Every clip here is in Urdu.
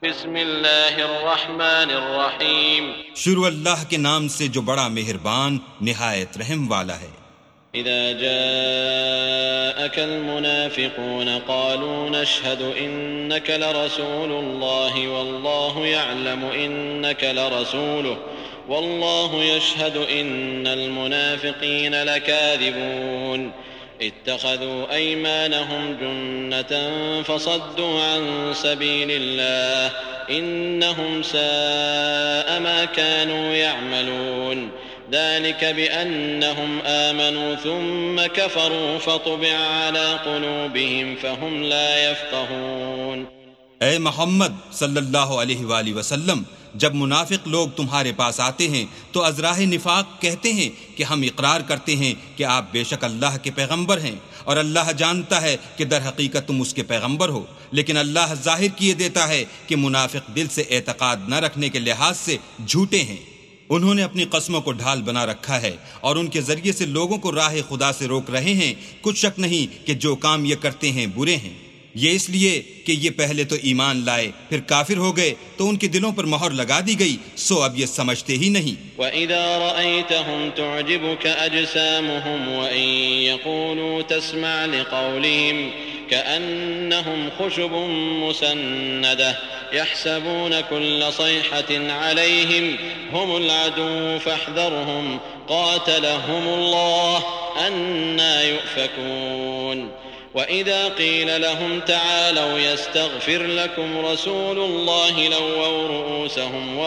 بسم اللہ الرحمن الرحیم شروع اللہ کے نام سے جو بڑا مہربان نہایت رحم والا ہے۔ اذا جاءك المنافقون قالوا نشهد انك لرسول الله والله يعلم انك لرسوله والله يشهد ان المنافقين لكاذبون اتخذوا ايمانهم جنة فصدوا عن سبيل الله انهم ساء ما كانوا يعملون ذلك بأنهم آمنوا ثم كفروا فطبع على قلوبهم فهم لا يفقهون۔ اے محمد صلی اللہ علیہ وآلہ وسلم، جب منافق لوگ تمہارے پاس آتے ہیں تو از راہ نفاق کہتے ہیں کہ ہم اقرار کرتے ہیں کہ آپ بے شک اللہ کے پیغمبر ہیں، اور اللہ جانتا ہے کہ در حقیقت تم اس کے پیغمبر ہو، لیکن اللہ ظاہر کیے دیتا ہے کہ منافق دل سے اعتقاد نہ رکھنے کے لحاظ سے جھوٹے ہیں۔ انہوں نے اپنی قسموں کو ڈھال بنا رکھا ہے اور ان کے ذریعے سے لوگوں کو راہ خدا سے روک رہے ہیں۔ کچھ شک نہیں کہ جو کام یہ کرتے ہیں برے ہیں، یہ اس لیے کہ یہ پہلے تو ایمان لائے پھر کافر ہو گئے تو ان کے دلوں پر مہر لگا دی گئی، سو اب یہ سمجھتے ہی نہیں۔ وَإِذَا رَأَيْتَهُمْ تُعْجِبُكَ أَجْسَامُهُمْ وَإِن يَقُولُوا تَسْمَعْ لِقَوْلِهِمْ كأنهم خشب مسندة يحسبون كل صيحة عليهم هم العدو فاحذرهم قاتلهم الله أنى يؤفكون وإذا قيل لهم تعالوا يستغفر لكم رسول الله لووا رؤوسهم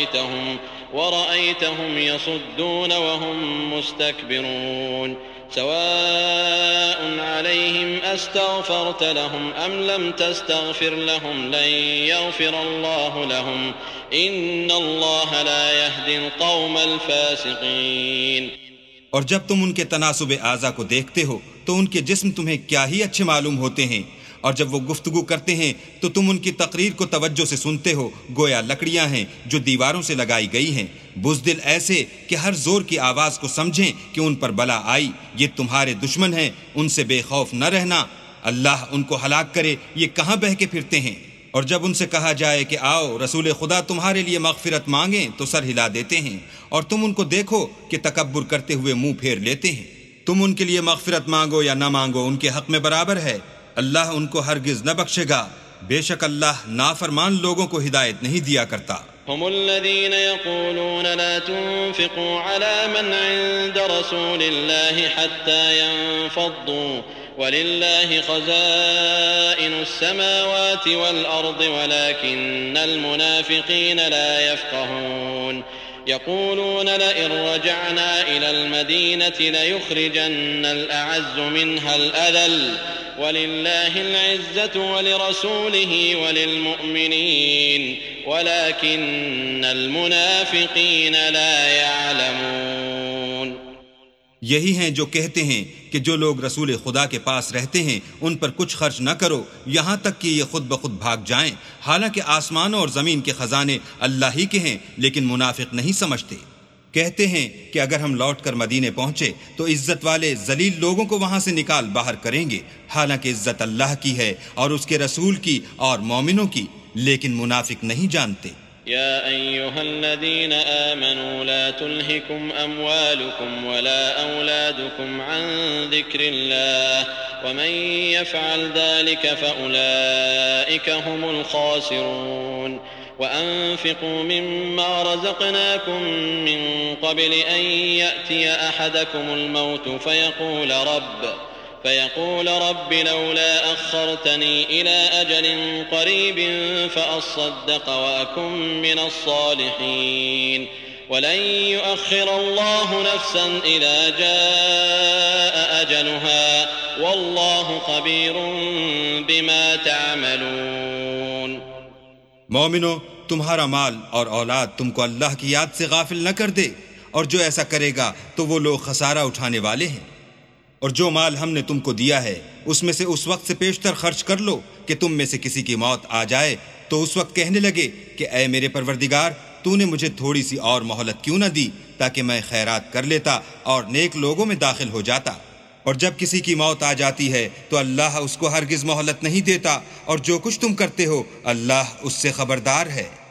ورأيتهم يصدون وهم مستكبرون سواء عليهم أستغفرت لهم أم لم تستغفر لهم لن يغفر الله لهم إن الله لا يهدي القوم الفاسقين۔ اور جب تم ان کے تناسب اعضا کو دیکھتے ہو تو ان کے جسم تمہیں کیا ہی اچھے معلوم ہوتے ہیں، اور جب وہ گفتگو کرتے ہیں تو تم ان کی تقریر کو توجہ سے سنتے ہو گویا لکڑیاں ہیں جو دیواروں سے لگائی گئی ہیں، بزدل ایسے کہ ہر زور کی آواز کو سمجھیں کہ ان پر بلا آئی، یہ تمہارے دشمن ہیں، ان سے بے خوف نہ رہنا، اللہ ان کو ہلاک کرے، یہ کہاں بہہ کے پھرتے ہیں۔ اور جب ان سے کہا جائے کہ آؤ رسول خدا تمہارے لیے مغفرت مانگیں تو سر ہلا دیتے ہیں، اور تم ان کو دیکھو کہ تکبر کرتے ہوئے منہ پھیر لیتے ہیں۔ تم ان کے لیے مغفرت مانگو یا نہ مانگو ان کے حق میں برابر ہے، اللہ ان کو ہرگز نہ بخشے گا، بے شک اللہ نافرمان لوگوں کو ہدایت نہیں دیا کرتا۔ هم الذين يقولون لا تنفقوا على من عند رسول الله حتى ينفضوا ولله خزائن السماوات والأرض ولكن المنافقين لا يفقهون يقولون لئن رجعنا إلى المدينة ليخرجن الأعز منها الأذل ولله العزة ولرسوله وللمؤمنين ولكن المنافقين لا يعلمون۔ یہی ہیں جو کہتے ہیں کہ جو لوگ رسول خدا کے پاس رہتے ہیں ان پر کچھ خرچ نہ کرو یہاں تک کہ یہ خود بخود بھاگ جائیں، حالانکہ آسمانوں اور زمین کے خزانے اللہ ہی کے ہیں، لیکن منافق نہیں سمجھتے۔ کہتے ہیں کہ اگر ہم لوٹ کر مدینے پہنچے تو عزت والے ذلیل لوگوں کو وہاں سے نکال باہر کریں گے، حالانکہ عزت اللہ کی ہے اور اس کے رسول کی اور مومنوں کی، لیکن منافق نہیں جانتے۔ يا أيها الذين آمنوا لا تلهكم أموالكم ولا أولادكم عن ذكر الله ومن يفعل ذلك فأولئك هم الخاسرون وأنفقوا مما رزقناكم من قبل أن يأتي أحدكم الموت فيقول رب لولا أخرتني إلى أجل قريب فأصدق وأكن من الصالحين ولن يؤخر الله نفسا إذا جاء أجلها والله خبير بما تعملون۔ مومنو، تمہارا مال اور اولاد تم کو اللہ کی یاد سے غافل نہ کر دے، اور جو ایسا کرے گا تو وہ لوگ خسارہ اٹھانے والے ہیں۔ اور جو مال ہم نے تم کو دیا ہے اس میں سے اس وقت سے پیشتر خرچ کر لو کہ تم میں سے کسی کی موت آ جائے تو اس وقت کہنے لگے کہ اے میرے پروردگار، تو نے مجھے تھوڑی سی اور مہلت کیوں نہ دی تاکہ میں خیرات کر لیتا اور نیک لوگوں میں داخل ہو جاتا۔ اور جب کسی کی موت آ جاتی ہے تو اللہ اس کو ہرگز مہلت نہیں دیتا، اور جو کچھ تم کرتے ہو اللہ اس سے خبردار ہے۔